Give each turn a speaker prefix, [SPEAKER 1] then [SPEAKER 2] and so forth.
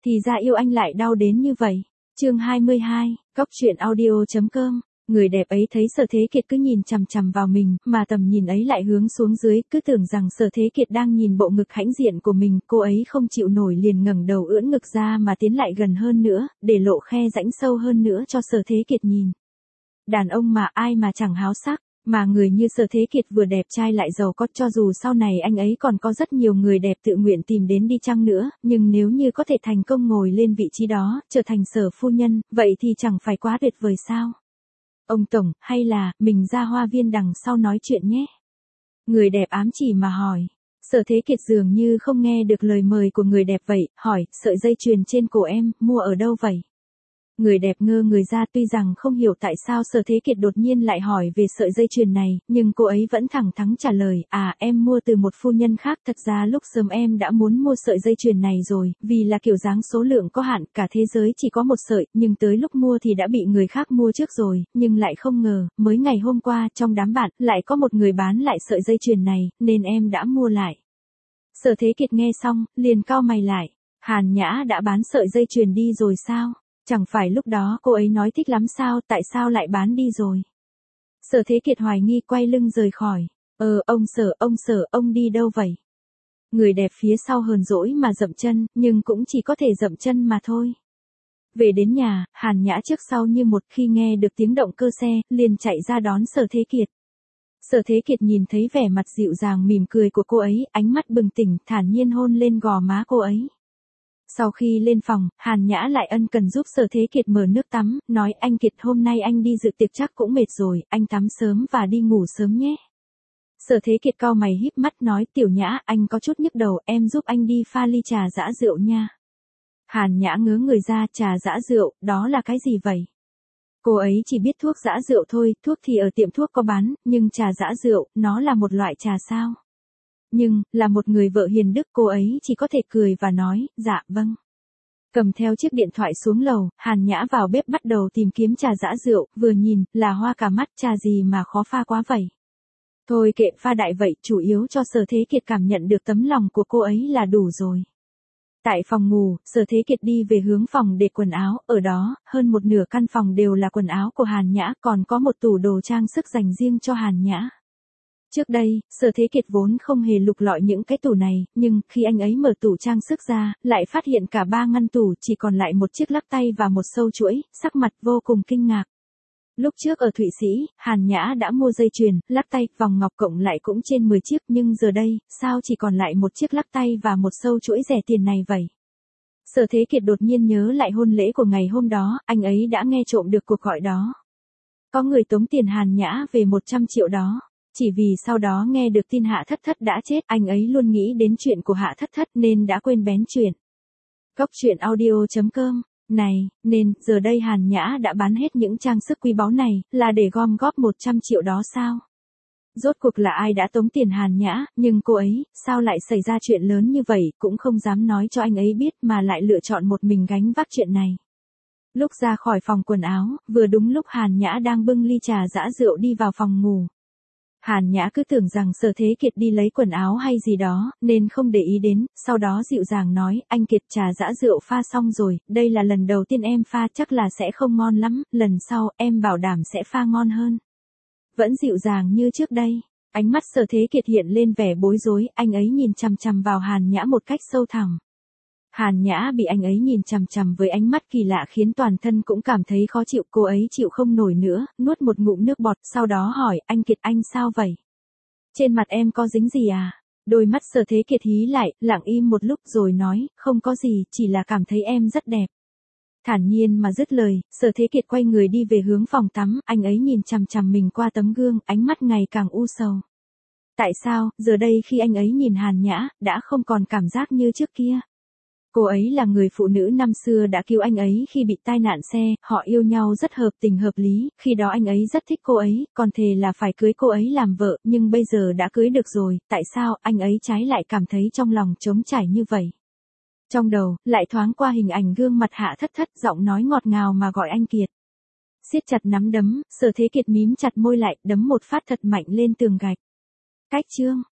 [SPEAKER 1] Thì ra yêu anh lại đau đến như vậy. Chương 22, Cóc truyện audio.com. Người đẹp ấy thấy Sở Thế Kiệt cứ nhìn chằm chằm vào mình, mà tầm nhìn ấy lại hướng xuống dưới, cứ tưởng rằng Sở Thế Kiệt đang nhìn bộ ngực hãnh diện của mình, cô ấy không chịu nổi liền ngẩng đầu ưỡn ngực ra mà tiến lại gần hơn nữa, để lộ khe rãnh sâu hơn nữa cho Sở Thế Kiệt nhìn. Đàn ông mà ai mà chẳng háo sắc, mà người như Sở Thế Kiệt vừa đẹp trai lại giàu có, cho dù sau này anh ấy còn có rất nhiều người đẹp tự nguyện tìm đến đi chăng nữa, nhưng nếu như có thể thành công ngồi lên vị trí đó, trở thành Sở phu nhân, vậy thì chẳng phải quá tuyệt vời sao? Ông Tổng, hay là, mình ra hoa viên đằng sau nói chuyện nhé. Người đẹp ám chỉ mà hỏi. Sở Thế Kiệt dường như không nghe được lời mời của người đẹp vậy, hỏi, sợi dây chuyền trên cổ em, mua ở đâu vậy? Người đẹp ngơ người ra, tuy rằng không hiểu tại sao Sở Thế Kiệt đột nhiên lại hỏi về sợi dây chuyền này, nhưng cô ấy vẫn thẳng thắn trả lời, em mua từ một phu nhân khác, thật ra lúc sớm em đã muốn mua sợi dây chuyền này rồi, vì là kiểu dáng số lượng có hạn, cả thế giới chỉ có một sợi, nhưng tới lúc mua thì đã bị người khác mua trước rồi, nhưng lại không ngờ, mới ngày hôm qua, trong đám bạn, lại có một người bán lại sợi dây chuyền này, nên em đã mua lại. Sở Thế Kiệt nghe xong, liền cau mày lại, Hàn Nhã đã bán sợi dây chuyền đi rồi sao? Chẳng phải lúc đó cô ấy nói thích lắm sao, tại sao lại bán đi rồi? Sở Thế Kiệt hoài nghi quay lưng rời khỏi. Ông Sở, ông đi đâu vậy? Người đẹp phía sau hờn dỗi mà dậm chân, nhưng cũng chỉ có thể dậm chân mà thôi. Về đến nhà, Hàn Nhã trước sau như một, khi nghe được tiếng động cơ xe, liền chạy ra đón Sở Thế Kiệt. Sở Thế Kiệt nhìn thấy vẻ mặt dịu dàng mỉm cười của cô ấy, ánh mắt bừng tỉnh, thản nhiên hôn lên gò má cô ấy. Sau khi lên phòng, Hàn Nhã lại ân cần giúp Sở Thế Kiệt mở nước tắm, nói anh Kiệt hôm nay anh đi dự tiệc chắc cũng mệt rồi, anh tắm sớm và đi ngủ sớm nhé. Sở Thế Kiệt cau mày híp mắt nói Tiểu Nhã anh có chút nhức đầu, em giúp anh đi pha ly trà giã rượu nha. Hàn Nhã ngớ người ra, trà giã rượu, đó là cái gì vậy? Cô ấy chỉ biết thuốc giã rượu thôi, thuốc thì ở tiệm thuốc có bán, nhưng trà giã rượu, nó là một loại trà sao? Nhưng, là một người vợ hiền đức cô ấy chỉ có thể cười và nói, dạ vâng. Cầm theo chiếc điện thoại xuống lầu, Hàn Nhã vào bếp bắt đầu tìm kiếm trà giã rượu, vừa nhìn, là hoa cả mắt, trà gì mà khó pha quá vậy. Thôi kệ pha đại vậy, chủ yếu cho Sở Thế Kiệt cảm nhận được tấm lòng của cô ấy là đủ rồi. Tại phòng ngủ, Sở Thế Kiệt đi về hướng phòng để quần áo, ở đó, hơn một nửa căn phòng đều là quần áo của Hàn Nhã, còn có một tủ đồ trang sức dành riêng cho Hàn Nhã. Trước đây, Sở Thế Kiệt vốn không hề lục lọi những cái tủ này, nhưng khi anh ấy mở tủ trang sức ra, lại phát hiện cả 3 ngăn tủ chỉ còn lại một chiếc lắc tay và một sâu chuỗi, sắc mặt vô cùng kinh ngạc. Lúc trước ở Thụy Sĩ, Hàn Nhã đã mua dây chuyền, lắc tay, vòng ngọc cộng lại cũng trên 10 chiếc, nhưng giờ đây, sao chỉ còn lại một chiếc lắc tay và một sâu chuỗi rẻ tiền này vậy? Sở Thế Kiệt đột nhiên nhớ lại hôn lễ của ngày hôm đó, anh ấy đã nghe trộm được cuộc gọi đó. Có người tống tiền Hàn Nhã về 100 triệu đó. Chỉ vì sau đó nghe được tin Hạ Thất Thất đã chết, anh ấy luôn nghĩ đến chuyện của Hạ Thất Thất nên đã quên bén chuyện. Cóc truyện audio.com. Này, nên, giờ đây Hàn Nhã đã bán hết những trang sức quý báu này, là để gom góp 100 triệu đó sao? Rốt cuộc là ai đã tống tiền Hàn Nhã, nhưng cô ấy, sao lại xảy ra chuyện lớn như vậy, cũng không dám nói cho anh ấy biết mà lại lựa chọn một mình gánh vác chuyện này. Lúc ra khỏi phòng quần áo, vừa đúng lúc Hàn Nhã đang bưng ly trà giã rượu đi vào phòng ngủ. Hàn Nhã cứ tưởng rằng Sở Thế Kiệt đi lấy quần áo hay gì đó, nên không để ý đến, sau đó dịu dàng nói, anh Kiệt trà giã rượu pha xong rồi, đây là lần đầu tiên em pha chắc là sẽ không ngon lắm, lần sau, em bảo đảm sẽ pha ngon hơn. Vẫn dịu dàng như trước đây, ánh mắt Sở Thế Kiệt hiện lên vẻ bối rối, anh ấy nhìn chằm chằm vào Hàn Nhã một cách sâu thẳm. Hàn Nhã bị anh ấy nhìn chằm chằm với ánh mắt kỳ lạ khiến toàn thân cũng cảm thấy khó chịu, cô ấy chịu không nổi nữa, nuốt một ngụm nước bọt, sau đó hỏi, anh Kiệt anh sao vậy? Trên mặt em có dính gì à? Đôi mắt Sở Thế Kiệt hí lại, lặng im một lúc rồi nói, không có gì, chỉ là cảm thấy em rất đẹp. Thản nhiên mà dứt lời, Sở Thế Kiệt quay người đi về hướng phòng tắm, anh ấy nhìn chằm chằm mình qua tấm gương, ánh mắt ngày càng u sầu. Tại sao, giờ đây khi anh ấy nhìn Hàn Nhã, đã không còn cảm giác như trước kia? Cô ấy là người phụ nữ năm xưa đã cứu anh ấy khi bị tai nạn xe, họ yêu nhau rất hợp tình hợp lý, khi đó anh ấy rất thích cô ấy, còn thề là phải cưới cô ấy làm vợ, nhưng bây giờ đã cưới được rồi, tại sao anh ấy trái lại cảm thấy trong lòng trống trải như vậy? Trong đầu, lại thoáng qua hình ảnh gương mặt Hạ Thất Thất, giọng nói ngọt ngào mà gọi anh Kiệt. Siết chặt nắm đấm, Sở Thế Kiệt mím chặt môi lại, đấm một phát thật mạnh lên tường gạch. Cách chương.